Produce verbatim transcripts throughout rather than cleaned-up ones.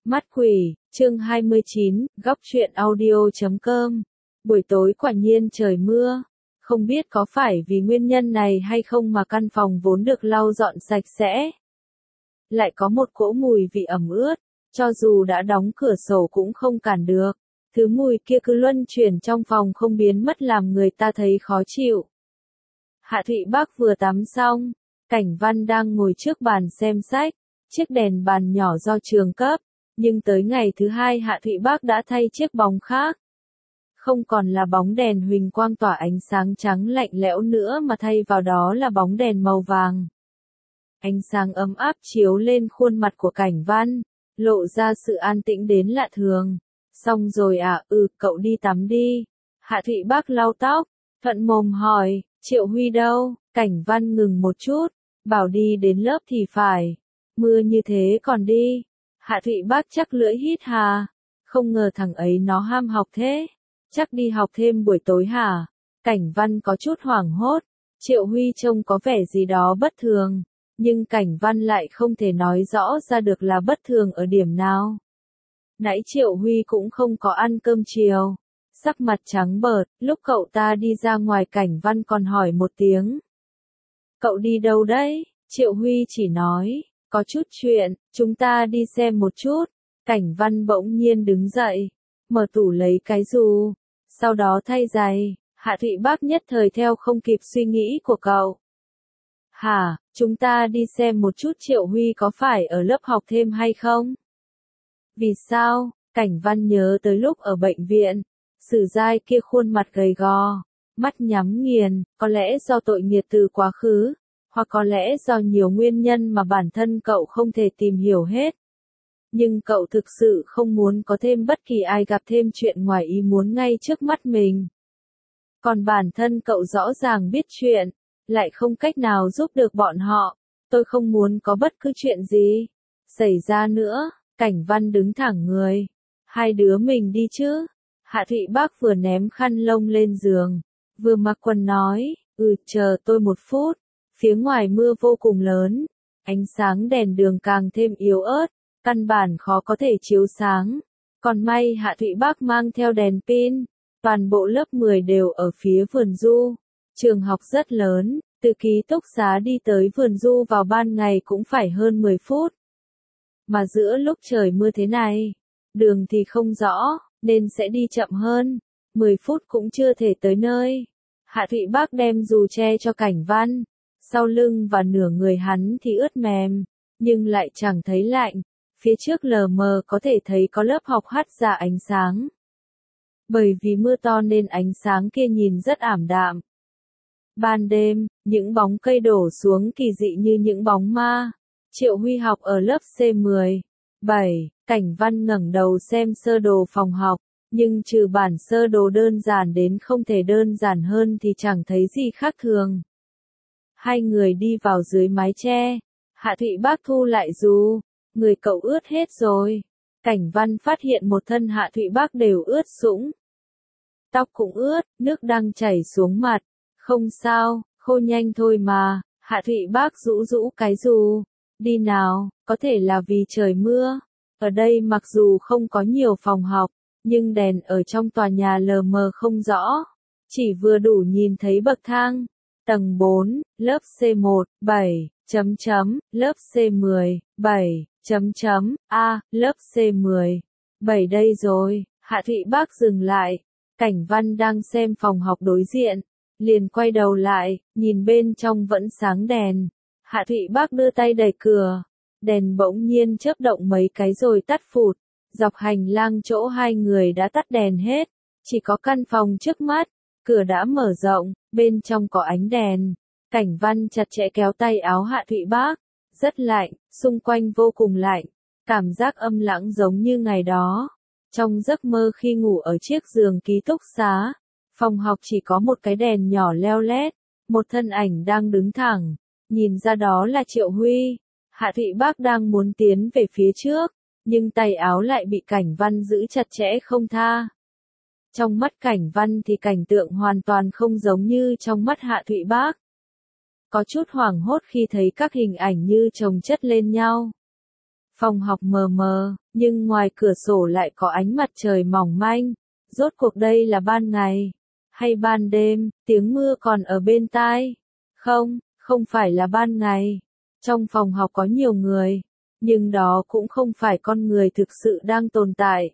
Mắt quỷ, chương hai mươi chín, góc truyện audio chấm com. Buổi tối quả nhiên trời mưa. Không biết có phải vì nguyên nhân này hay không mà căn phòng vốn được lau dọn sạch sẽ. Lại có một cỗ mùi vị ẩm ướt, cho dù đã đóng cửa sổ cũng không cản được. Thứ mùi kia cứ luân chuyển trong phòng không biến mất làm người ta thấy khó chịu. Hạ Thụy Bác vừa tắm xong, Cảnh Văn đang ngồi trước bàn xem sách, chiếc đèn bàn nhỏ do trường cấp. Nhưng tới ngày thứ hai Hạ Thụy Bác đã thay chiếc bóng khác. Không còn là bóng đèn huỳnh quang tỏa ánh sáng trắng lạnh lẽo nữa mà thay vào đó là bóng đèn màu vàng. Ánh sáng ấm áp chiếu lên khuôn mặt của Cảnh Văn, lộ ra sự an tĩnh đến lạ thường. Xong rồi à, ừ, cậu đi tắm đi. Hạ Thụy Bác lau tóc, thuận mồm hỏi, Triệu Huy đâu? Cảnh Văn ngừng một chút, bảo đi đến lớp thì phải. Mưa như thế còn đi. Hạ Thụy Bác chắc lưỡi hít hà, không ngờ thằng ấy nó ham học thế, chắc đi học thêm buổi tối hả? Cảnh Văn có chút hoảng hốt, Triệu Huy trông có vẻ gì đó bất thường, nhưng Cảnh Văn lại không thể nói rõ ra được là bất thường ở điểm nào. Nãy Triệu Huy cũng không có ăn cơm chiều, sắc mặt trắng bợt, lúc cậu ta đi ra ngoài Cảnh Văn còn hỏi một tiếng. Cậu đi đâu đấy? Triệu Huy chỉ nói. Có chút chuyện, chúng ta đi xem một chút. Cảnh Văn bỗng nhiên đứng dậy, mở tủ lấy cái dù, sau đó thay giày. Hạ Thụy Bác nhất thời theo không kịp suy nghĩ của cậu. Hả, chúng ta đi xem một chút Triệu Huy có phải ở lớp học thêm hay không? Vì sao? Cảnh Văn nhớ tới lúc ở bệnh viện, Sử Giai kia khuôn mặt gầy gò, mắt nhắm nghiền, có lẽ do tội nghiệp từ quá khứ. Hoặc có lẽ do nhiều nguyên nhân mà bản thân cậu không thể tìm hiểu hết. Nhưng cậu thực sự không muốn có thêm bất kỳ ai gặp thêm chuyện ngoài ý muốn ngay trước mắt mình. Còn bản thân cậu rõ ràng biết chuyện, lại không cách nào giúp được bọn họ. Tôi không muốn có bất cứ chuyện gì xảy ra nữa. Cảnh Văn đứng thẳng người. Hai đứa mình đi chứ? Hạ Thụy Bác vừa ném khăn lông lên giường, vừa mặc quần nói, ừ, chờ tôi một phút. Phía ngoài mưa vô cùng lớn, ánh sáng đèn đường càng thêm yếu ớt, căn bản khó có thể chiếu sáng. Còn may Hạ Thụy Bác mang theo đèn pin, toàn bộ lớp mười đều ở phía vườn du. Trường học rất lớn, từ ký túc xá đi tới vườn du vào ban ngày cũng phải hơn mười phút. Mà giữa lúc trời mưa thế này, đường thì không rõ, nên sẽ đi chậm hơn, mười phút cũng chưa thể tới nơi. Hạ Thụy Bác đem dù che cho Cảnh Văn. Sau lưng và nửa người hắn thì ướt mềm, nhưng lại chẳng thấy lạnh, phía trước lờ mờ có thể thấy có lớp học hắt ra ánh sáng. Bởi vì mưa to nên ánh sáng kia nhìn rất ảm đạm. Ban đêm, những bóng cây đổ xuống kỳ dị như những bóng ma. Triệu Huy học ở lớp C mười bảy, Cảnh Văn ngẩng đầu xem sơ đồ phòng học, nhưng trừ bản sơ đồ đơn giản đến không thể đơn giản hơn thì chẳng thấy gì khác thường. Hai người đi vào dưới mái che. Hạ Thụy Bác thu lại dù, người cậu ướt hết rồi. Cảnh Văn phát hiện một thân Hạ Thụy Bác đều ướt sũng. Tóc cũng ướt, nước đang chảy xuống mặt. Không sao, khô nhanh thôi mà. Hạ Thụy Bác rũ rũ cái dù. Đi nào, có thể là vì trời mưa. Ở đây mặc dù không có nhiều phòng học, nhưng đèn ở trong tòa nhà lờ mờ không rõ. Chỉ vừa đủ nhìn thấy bậc thang. Tầng bốn, lớp C một, bảy, chấm chấm, lớp C mười, bảy, chấm chấm, A, lớp C mười, bảy đây rồi. Hạ Thụy Bác dừng lại. Cảnh Văn đang xem phòng học đối diện, liền quay đầu lại, nhìn bên trong vẫn sáng đèn. Hạ Thụy Bác đưa tay đẩy cửa, đèn bỗng nhiên chớp động mấy cái rồi tắt phụt. Dọc hành lang chỗ hai người đã tắt đèn hết, chỉ có căn phòng trước mắt. Cửa đã mở rộng, bên trong có ánh đèn. Cảnh Văn chặt chẽ kéo tay áo Hạ Thụy Bác. Rất lạnh, xung quanh vô cùng lạnh. Cảm giác âm lãng giống như ngày đó. Trong giấc mơ khi ngủ ở chiếc giường ký túc xá, phòng học chỉ có một cái đèn nhỏ leo lét. Một thân ảnh đang đứng thẳng. Nhìn ra đó là Triệu Huy. Hạ Thụy Bác đang muốn tiến về phía trước, nhưng tay áo lại bị Cảnh Văn giữ chặt chẽ không tha. Trong mắt Cảnh Văn thì cảnh tượng hoàn toàn không giống như trong mắt Hạ Thụy Bác. Có chút hoảng hốt khi thấy các hình ảnh như chồng chất lên nhau. Phòng học mờ mờ, nhưng ngoài cửa sổ lại có ánh mặt trời mỏng manh. Rốt cuộc đây là ban ngày, hay ban đêm, tiếng mưa còn ở bên tai. Không, không phải là ban ngày. Trong phòng học có nhiều người, nhưng đó cũng không phải con người thực sự đang tồn tại.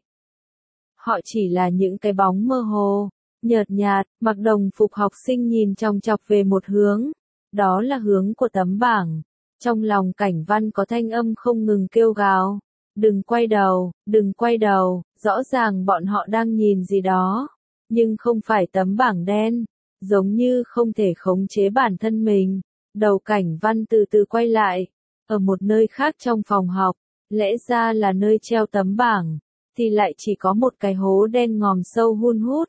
Họ chỉ là những cái bóng mơ hồ, nhợt nhạt, mặc đồng phục học sinh nhìn chòng chọc về một hướng. Đó là hướng của tấm bảng. Trong lòng Cảnh Văn có thanh âm không ngừng kêu gào. Đừng quay đầu, đừng quay đầu, rõ ràng bọn họ đang nhìn gì đó. Nhưng không phải tấm bảng đen, giống như không thể khống chế bản thân mình. Đầu Cảnh Văn từ từ quay lại, ở một nơi khác trong phòng học, lẽ ra là nơi treo tấm bảng, thì lại chỉ có một cái hố đen ngòm sâu hun hút.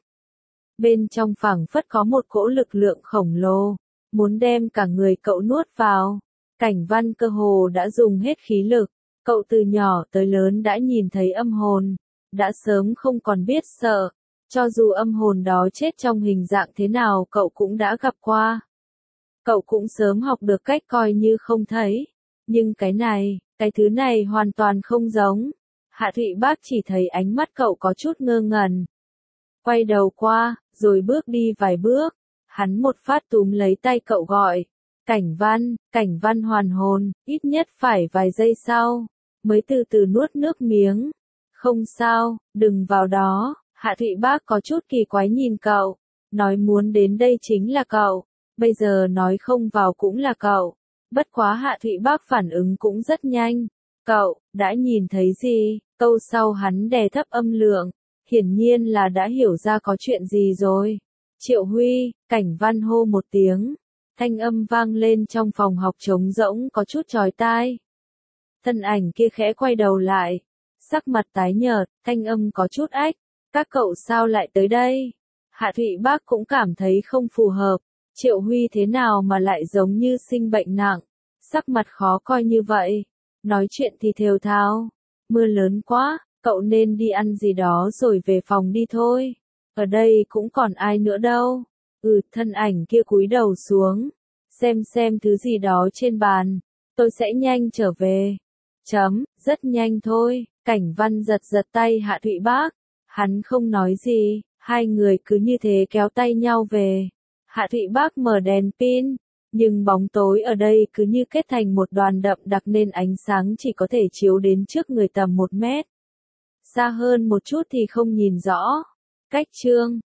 Bên trong phảng phất có một cỗ lực lượng khổng lồ, muốn đem cả người cậu nuốt vào. Cảnh Văn cơ hồ đã dùng hết khí lực, cậu từ nhỏ tới lớn đã nhìn thấy âm hồn, đã sớm không còn biết sợ, cho dù âm hồn đó chết trong hình dạng thế nào cậu cũng đã gặp qua. Cậu cũng sớm học được cách coi như không thấy, nhưng cái này, cái thứ này hoàn toàn không giống. Hạ Thụy Bác chỉ thấy ánh mắt cậu có chút ngơ ngẩn. Quay đầu qua, rồi bước đi vài bước, hắn một phát túm lấy tay cậu gọi. Cảnh Văn, Cảnh Văn hoàn hồn, ít nhất phải vài giây sau, mới từ từ nuốt nước miếng. Không sao, đừng vào đó. Hạ Thụy Bác có chút kỳ quái nhìn cậu, nói muốn đến đây chính là cậu, bây giờ nói không vào cũng là cậu. Bất quá Hạ Thụy Bác phản ứng cũng rất nhanh. Cậu, đã nhìn thấy gì? Câu sau hắn đè thấp âm lượng, hiển nhiên là đã hiểu ra có chuyện gì rồi. Triệu Huy, Cảnh Văn hô một tiếng. Thanh âm vang lên trong phòng học trống rỗng có chút chói tai. Thân ảnh kia khẽ quay đầu lại, sắc mặt tái nhợt, thanh âm có chút ách. Các cậu sao lại tới đây? Hạ Thụy Bác cũng cảm thấy không phù hợp. Triệu Huy thế nào mà lại giống như sinh bệnh nặng, sắc mặt khó coi như vậy. Nói chuyện thì thều thào. Mưa lớn quá, cậu nên đi ăn gì đó rồi về phòng đi thôi. Ở đây cũng còn ai nữa đâu. Ừ, thân ảnh kia cúi đầu xuống, xem xem thứ gì đó trên bàn. Tôi sẽ nhanh trở về. Chấm, rất nhanh thôi. Cảnh Văn giật giật tay Hạ Thụy Bác. Hắn không nói gì, hai người cứ như thế kéo tay nhau về. Hạ Thụy Bác mở đèn pin, nhưng bóng tối ở đây cứ như kết thành một đoàn đậm đặc nên ánh sáng chỉ có thể chiếu đến trước người tầm một mét. Xa hơn một chút thì không nhìn rõ. Cách chương